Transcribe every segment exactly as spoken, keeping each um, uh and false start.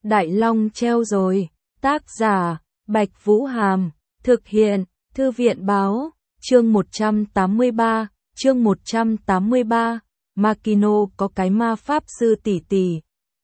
Đại Long treo rồi. Tác giả, Bạch Vũ Hàm. Thực hiện, Thư viện Báo. Chương một trăm tám mươi ba, chương một trăm tám mươi ba. Makino có cái ma pháp sư tỷ tỷ.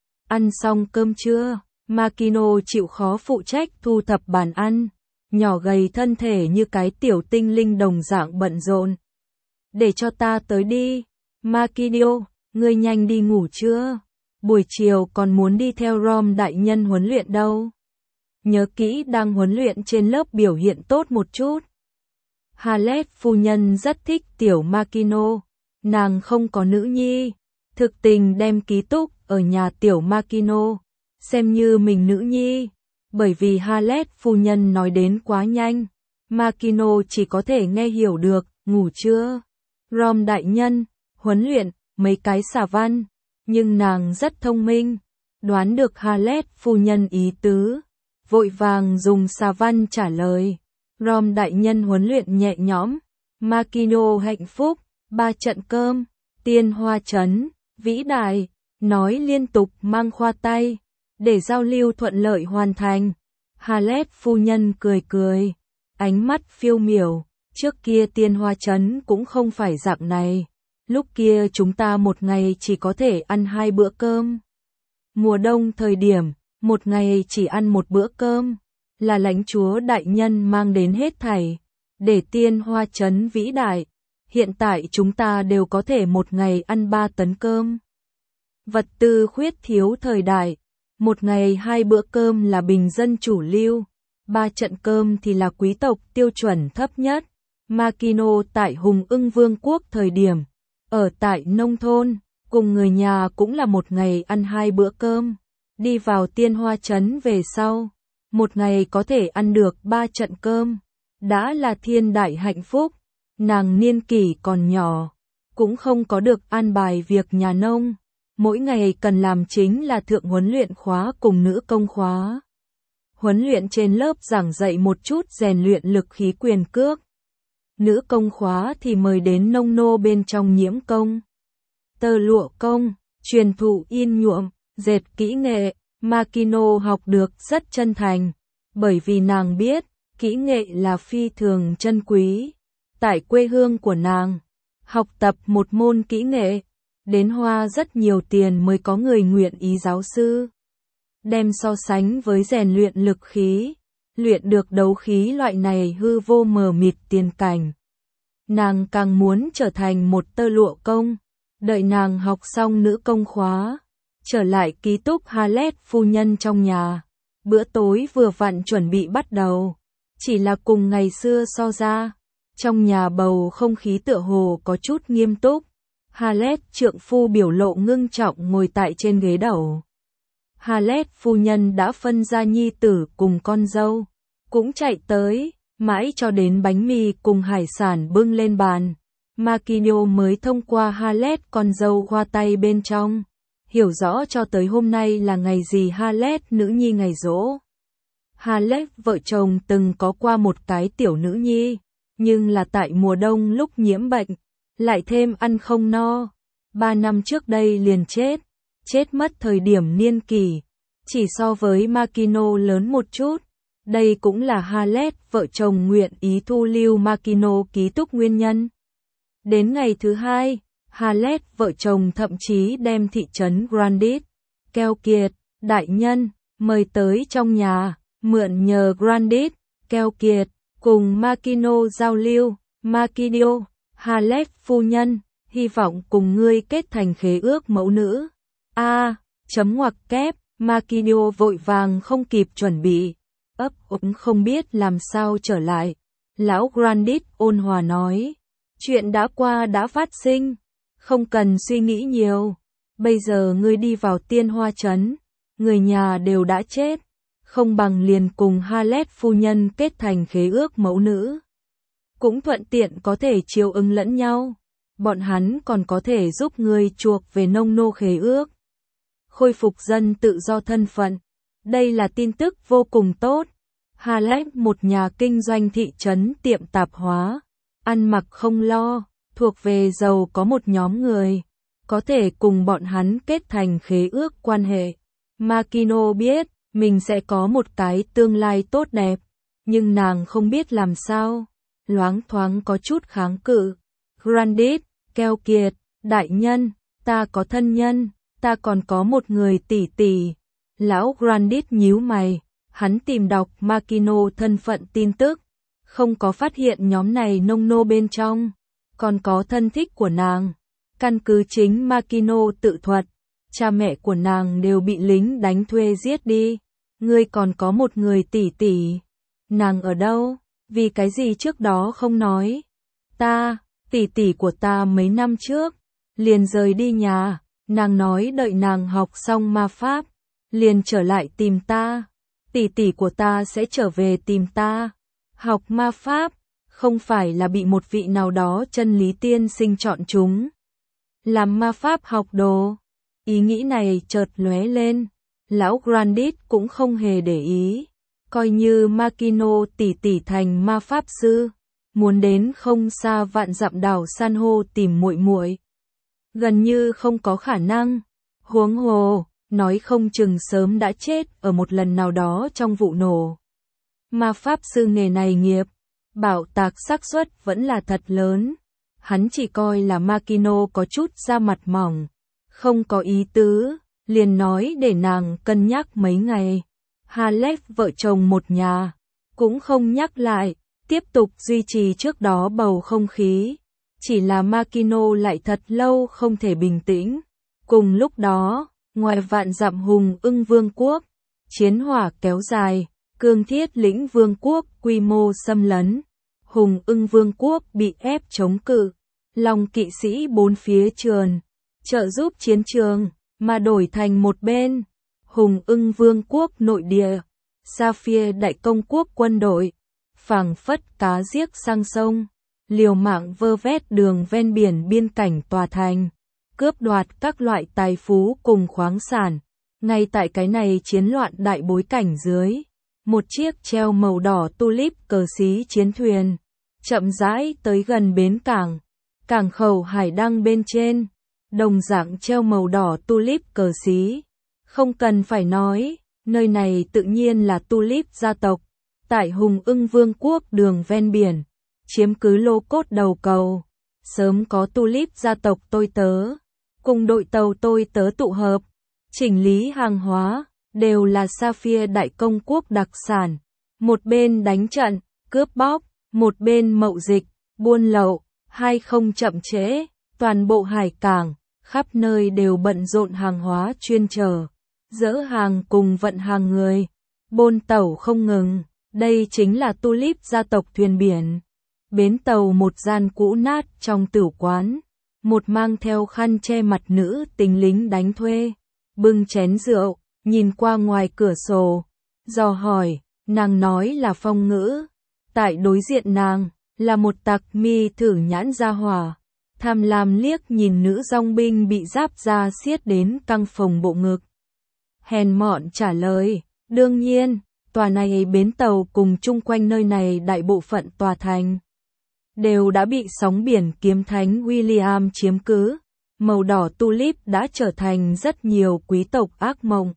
Ăn xong cơm chưa? Makino chịu khó phụ trách thu thập bàn ăn. Nhỏ gầy thân thể như cái tiểu tinh linh đồng dạng bận rộn. Để cho ta tới đi. Makino, ngươi nhanh đi ngủ chưa? Buổi chiều còn muốn đi theo Rom đại nhân huấn luyện đâu. Nhớ kỹ đang huấn luyện trên lớp biểu hiện tốt một chút. Halet phu nhân rất thích tiểu Makino. Nàng không có nữ nhi. Thực tình đem ký túc ở nhà tiểu Makino. Xem như mình nữ nhi. Bởi vì Halet phu nhân nói đến quá nhanh. Makino chỉ có thể nghe hiểu được. Ngủ chưa? Rom đại nhân, huấn luyện, mấy cái xà văn. Nhưng nàng rất thông minh. Đoán được Halet phu nhân ý tứ. Vội vàng dùng xà văn trả lời. Rom đại nhân huấn luyện nhẹ nhõm. Makino hạnh phúc. Ba trận cơm. Tiên hoa trấn. Vĩ đại. Nói liên tục mang khoa tay. Để giao lưu thuận lợi hoàn thành. Halet phu nhân cười cười. Ánh mắt phiêu miểu. Trước kia tiên hoa trấn cũng không phải dạng này. Lúc kia chúng ta một ngày chỉ có thể ăn hai bữa cơm. Mùa đông thời điểm, một ngày chỉ ăn một bữa cơm. Là lãnh chúa đại nhân mang đến hết thảy. Để tiên hoa trấn vĩ đại. Hiện tại chúng ta đều có thể một ngày ăn ba tấn cơm. Vật tư khuyết thiếu thời đại. Một ngày hai bữa cơm là bình dân chủ lưu. Ba trận cơm thì là quý tộc tiêu chuẩn thấp nhất. Makino tại Hùng Ưng Vương quốc thời điểm. Ở tại nông thôn, cùng người nhà cũng là một ngày ăn hai bữa cơm. Đi vào tiên hoa trấn về sau. Một ngày có thể ăn được ba trận cơm. Đã là thiên đại hạnh phúc. Nàng niên kỷ còn nhỏ. Cũng không có được an bài việc nhà nông. Mỗi ngày cần làm chính là thượng huấn luyện khóa cùng nữ công khóa. Huấn luyện trên lớp giảng dạy một chút rèn luyện lực khí quyền cước. Nữ công khóa thì mời đến nông nô bên trong nhiễm công. Tơ lụa công, truyền thụ in nhuộm, dệt kỹ nghệ. Makino học được rất chân thành. Bởi vì nàng biết, kỹ nghệ là phi thường chân quý. Tại quê hương của nàng, học tập một môn kỹ nghệ. Đến hoa rất nhiều tiền mới có người nguyện ý giáo sư. Đem so sánh với rèn luyện lực khí, luyện được đấu khí loại này hư vô mờ mịt tiền cảnh. Nàng càng muốn trở thành một tơ lụa công. Đợi nàng học xong nữ công khóa, trở lại ký túc Halet phu nhân trong nhà. Bữa tối vừa vặn chuẩn bị bắt đầu. Chỉ là cùng ngày xưa so ra, trong nhà bầu không khí tựa hồ có chút nghiêm túc. Halet trượng phu biểu lộ ngưng trọng ngồi tại trên ghế đầu. Halet phu nhân đã phân ra nhi tử cùng con dâu, cũng chạy tới, mãi cho đến bánh mì cùng hải sản bưng lên bàn. Makino mới thông qua Halet con dâu khoa tay bên trong, hiểu rõ cho tới hôm nay là ngày gì Halet nữ nhi ngày giỗ. Halet vợ chồng từng có qua một cái tiểu nữ nhi, nhưng là tại mùa đông lúc nhiễm bệnh, lại thêm ăn không no. Ba năm trước đây liền chết, chết mất thời điểm niên kỷ, chỉ so với Makino lớn một chút. Đây cũng là Halet vợ chồng nguyện ý thu lưu Makino ký túc nguyên nhân. Đến ngày thứ hai, Halet vợ chồng thậm chí đem thị trấn Grandit, keo kiệt, đại nhân, mời tới trong nhà, mượn nhờ Grandit, keo kiệt, cùng Makino giao lưu. Makino, Halet phu nhân, hy vọng cùng ngươi kết thành khế ước mẫu nữ. A, à, chấm ngoặc kép, Makino vội vàng không kịp chuẩn bị, ấp úng không biết làm sao trở lại. Lão Grandit ôn hòa nói, chuyện đã qua đã phát sinh, không cần suy nghĩ nhiều. Bây giờ ngươi đi vào tiên hoa trấn, người nhà đều đã chết, không bằng liền cùng Halet phu nhân kết thành khế ước mẫu nữ. Cũng thuận tiện có thể chiếu ứng lẫn nhau. Bọn hắn còn có thể giúp ngươi chuộc về nông nô khế ước. Khôi phục dân tự do thân phận. Đây là tin tức vô cùng tốt. Halet một nhà kinh doanh thị trấn tiệm tạp hóa. Ăn mặc không lo, thuộc về giàu có một nhóm người. Có thể cùng bọn hắn kết thành khế ước quan hệ. Makino biết, mình sẽ có một cái tương lai tốt đẹp, nhưng nàng không biết làm sao, loáng thoáng có chút kháng cự. Grandit, keo kiệt, đại nhân, ta có thân nhân, ta còn có một người tỷ tỷ. Lão Grandit nhíu mày, hắn tìm đọc Makino thân phận tin tức, không có phát hiện nhóm này nông nô bên trong, còn có thân thích của nàng. Căn cứ chính Makino tự thuật, cha mẹ của nàng đều bị lính đánh thuê giết đi. Ngươi còn có một người tỷ tỷ. Nàng ở đâu? Vì cái gì trước đó không nói? Ta, tỷ tỷ của ta mấy năm trước, liền rời đi nhà, nàng nói đợi nàng học xong ma pháp, liền trở lại tìm ta. Tỷ tỷ của ta sẽ trở về tìm ta. Học ma pháp, không phải là bị một vị nào đó chân lý tiên sinh chọn chúng. Làm ma pháp học đồ. Ý nghĩ này chợt lóe lên, lão Grandit cũng không hề để ý. Coi như Makino tỷ tỷ thành ma pháp sư, muốn đến không xa vạn dặm đảo san hô tìm muội muội, gần như không có khả năng. Huống hồ, nói không chừng sớm đã chết ở một lần nào đó trong vụ nổ. Ma pháp sư nghề này nghiệp, bảo tạc xác suất vẫn là thật lớn. Hắn chỉ coi là Makino có chút da mặt mỏng, không có ý tứ, liền nói để nàng cân nhắc mấy ngày. Halef vợ chồng một nhà, cũng không nhắc lại, tiếp tục duy trì trước đó bầu không khí. Chỉ là Makino lại thật lâu không thể bình tĩnh. Cùng lúc đó, ngoài vạn dặm Hùng Ưng Vương quốc, chiến hỏa kéo dài, Cương Thiết Lĩnh Vương quốc quy mô xâm lấn. Hùng Ưng Vương quốc bị ép chống cự, Long kỵ sĩ bốn phía trườn, trợ giúp chiến trường, mà đổi thành một bên. Hùng Ưng Vương quốc nội địa, Sapphire Đại Công quốc quân đội, phảng phất cá giết sang sông, liều mạng vơ vét đường ven biển biên cảnh tòa thành, cướp đoạt các loại tài phú cùng khoáng sản. Ngay tại cái này chiến loạn đại bối cảnh dưới, một chiếc treo màu đỏ tulip cờ xí chiến thuyền, chậm rãi tới gần bến cảng, cảng khẩu Hải Đăng bên trên, đồng dạng treo màu đỏ tulip cờ xí. Không cần phải nói, nơi này tự nhiên là tulip gia tộc, tại Hùng Ưng Vương quốc đường ven biển, chiếm cứ lô cốt đầu cầu. Sớm có tulip gia tộc tôi tớ, cùng đội tàu tôi tớ tụ hợp, chỉnh lý hàng hóa, đều là Sapphire Đại Công quốc đặc sản. Một bên đánh trận, cướp bóc, một bên mậu dịch, buôn lậu, hai không chậm trễ, toàn bộ hải cảng, khắp nơi đều bận rộn hàng hóa chuyên chở, dỡ hàng cùng vận hàng người, bôn tàu không ngừng. Đây chính là tulip gia tộc thuyền biển. Bến tàu một gian cũ nát trong tửu quán, một mang theo khăn che mặt nữ tính lính đánh thuê, bưng chén rượu, nhìn qua ngoài cửa sổ, dò hỏi, nàng nói là Phong ngữ. Tại đối diện nàng, là một tặc mi thử nhãn gia hỏa, tham lam liếc nhìn nữ dong binh bị giáp da xiết đến căng phồng bộ ngực. Hèn mọn trả lời, đương nhiên, tòa này bến tàu cùng chung quanh nơi này đại bộ phận tòa thành đều đã bị sóng biển kiếm thánh William chiếm cứ. Màu đỏ tulip đã trở thành rất nhiều quý tộc ác mộng.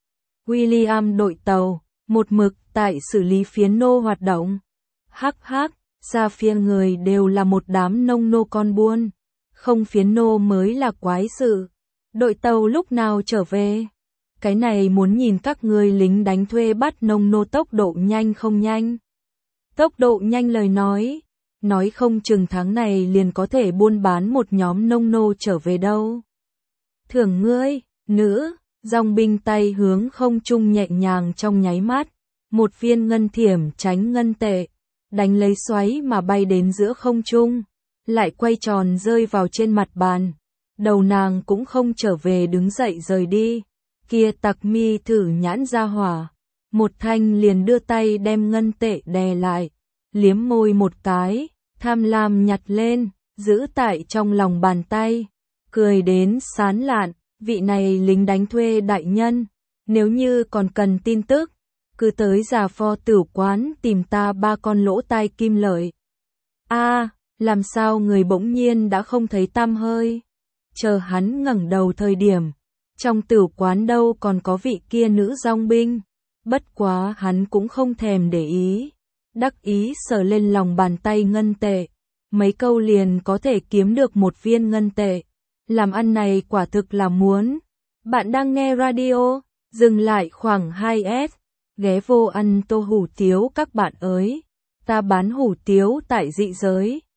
William đội tàu, một mực tại xử lý phiến nô hoạt động. Hắc hắc, ra phía người đều là một đám nông nô con buôn. Không phiến nô mới là quái sự. Đội tàu lúc nào trở về? Cái này muốn nhìn các người lính đánh thuê bắt nông nô tốc độ nhanh không nhanh. Tốc độ nhanh lời nói, nói không chừng tháng này liền có thể buôn bán một nhóm nông nô trở về đâu. Thưởng ngươi, nữ, dòng binh tay hướng không trung nhẹ nhàng trong nháy mắt, một viên ngân thiểm tránh ngân tệ, đánh lấy xoáy mà bay đến giữa không trung, lại quay tròn rơi vào trên mặt bàn. Đầu nàng cũng không trở về đứng dậy rời đi. Kia tặc mi thử nhãn ra hỏa, một thanh liền đưa tay đem ngân tệ đè lại, liếm môi một cái, tham lam nhặt lên, giữ tại trong lòng bàn tay, cười đến sán lạn. Vị này lính đánh thuê đại nhân, nếu như còn cần tin tức, cứ tới Già Pho Tửu quán tìm ta ba con lỗ tai kim lợi. A, làm sao người bỗng nhiên đã không thấy tăm hơi? Chờ hắn ngẩng đầu thời điểm, Trong tử quán đâu còn có vị kia nữ dong binh. Bất quá hắn cũng không thèm để ý. Đắc ý sờ lên lòng bàn tay ngân tệ. Mấy câu liền có thể kiếm được một viên ngân tệ. Làm ăn này quả thực là muốn. Bạn đang nghe radio, dừng lại khoảng hai s. Ghé vô ăn tô hủ tiếu các bạn ơi. Ta bán hủ tiếu tại dị giới.